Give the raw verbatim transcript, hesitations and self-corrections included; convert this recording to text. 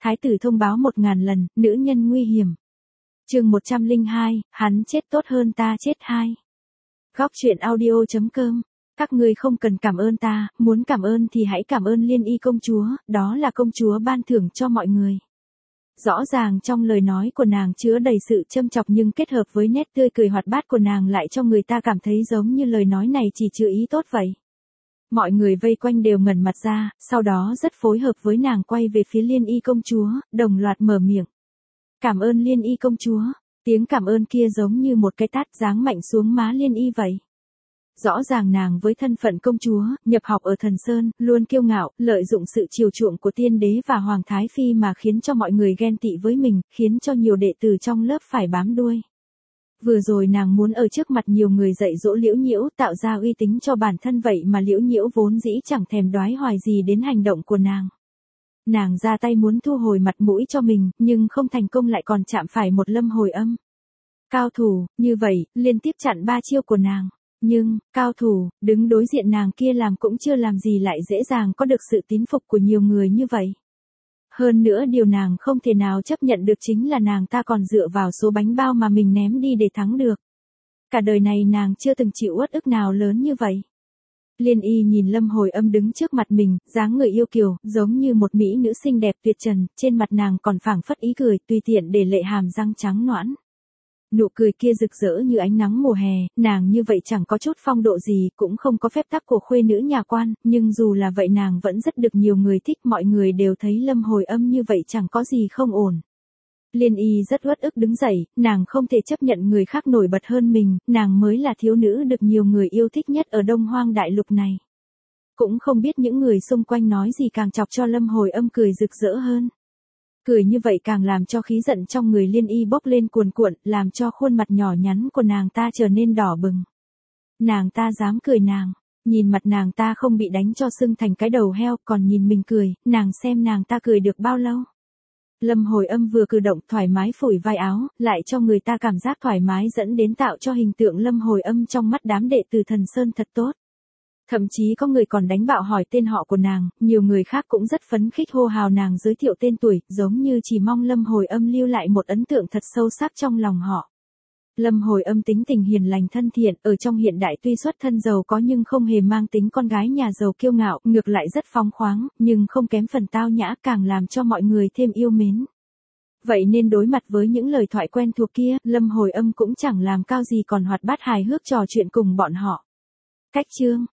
Thái tử thông báo một ngàn lần, nữ nhân nguy hiểm. Chương một trăm lẻ hai, hắn chết tốt hơn ta chết hai. Góc truyện audio chấm com. Các ngươi không cần cảm ơn ta, muốn cảm ơn thì hãy cảm ơn Liên Y công chúa, đó là công chúa ban thưởng cho mọi người. Rõ ràng trong lời nói của nàng chứa đầy sự châm chọc nhưng kết hợp với nét tươi cười hoạt bát của nàng lại cho người ta cảm thấy giống như lời nói này chỉ chứa ý tốt vậy. Mọi người vây quanh đều ngẩn mặt ra, sau đó rất phối hợp với nàng quay về phía Liên Y công chúa, đồng loạt mở miệng. Cảm ơn Liên Y công chúa, tiếng cảm ơn kia giống như một cái tát giáng mạnh xuống má Liên Y vậy. Rõ ràng nàng với thân phận công chúa, nhập học ở Thần Sơn, luôn kiêu ngạo, lợi dụng sự chiều chuộng của tiên đế và hoàng thái phi mà khiến cho mọi người ghen tị với mình, khiến cho nhiều đệ tử trong lớp phải bám đuôi. Vừa rồi nàng muốn ở trước mặt nhiều người dạy dỗ Liễu Nhiễu, tạo ra uy tín cho bản thân vậy mà Liễu Nhiễu vốn dĩ chẳng thèm đoái hoài gì đến hành động của nàng. Nàng ra tay muốn thu hồi mặt mũi cho mình, nhưng không thành công lại còn chạm phải một Lâm Hồi Âm. Cao thủ, như vậy, liên tiếp chặn ba chiêu của nàng. Nhưng, cao thủ, đứng đối diện nàng kia làm cũng chưa làm gì lại dễ dàng có được sự tín phục của nhiều người như vậy. Hơn nữa điều nàng không thể nào chấp nhận được chính là nàng ta còn dựa vào số bánh bao mà mình ném đi để thắng được. Cả đời này nàng chưa từng chịu uất ức nào lớn như vậy. Liên Y nhìn Lâm Hồi Âm đứng trước mặt mình, dáng người yêu kiều, giống như một mỹ nữ xinh đẹp tuyệt trần, trên mặt nàng còn phảng phất ý cười, tùy tiện để lệ hàm răng trắng nõn. Nụ cười kia rực rỡ như ánh nắng mùa hè, nàng như vậy chẳng có chút phong độ gì, cũng không có phép tắc của khuê nữ nhà quan, nhưng dù là vậy nàng vẫn rất được nhiều người thích, mọi người đều thấy Lâm Hồi Âm như vậy chẳng có gì không ổn. Liên Y rất uất ức đứng dậy, nàng không thể chấp nhận người khác nổi bật hơn mình, nàng mới là thiếu nữ được nhiều người yêu thích nhất ở Đông Hoang đại lục này. Cũng không biết những người xung quanh nói gì càng chọc cho Lâm Hồi Âm cười rực rỡ hơn. Cười như vậy càng làm cho khí giận trong người Liên Y bốc lên cuồn cuộn, làm cho khuôn mặt nhỏ nhắn của nàng ta trở nên đỏ bừng. Nàng ta dám cười nàng, nhìn mặt nàng ta không bị đánh cho sưng thành cái đầu heo, còn nhìn mình cười, nàng xem nàng ta cười được bao lâu. Lâm Hồi Âm vừa cử động thoải mái phủi vai áo, lại cho người ta cảm giác thoải mái dẫn đến tạo cho hình tượng Lâm Hồi Âm trong mắt đám đệ tử Thần Sơn thật tốt. Thậm chí có người còn đánh bạo hỏi tên họ của nàng, nhiều người khác cũng rất phấn khích hô hào nàng giới thiệu tên tuổi, giống như chỉ mong Lâm Hồi Âm lưu lại một ấn tượng thật sâu sắc trong lòng họ. Lâm Hồi Âm tính tình hiền lành thân thiện, ở trong hiện đại tuy xuất thân giàu có nhưng không hề mang tính con gái nhà giàu kiêu ngạo, ngược lại rất phóng khoáng, nhưng không kém phần tao nhã, càng làm cho mọi người thêm yêu mến. Vậy nên đối mặt với những lời thoại quen thuộc kia, Lâm Hồi Âm cũng chẳng làm cao gì còn hoạt bát hài hước trò chuyện cùng bọn họ. Cách chương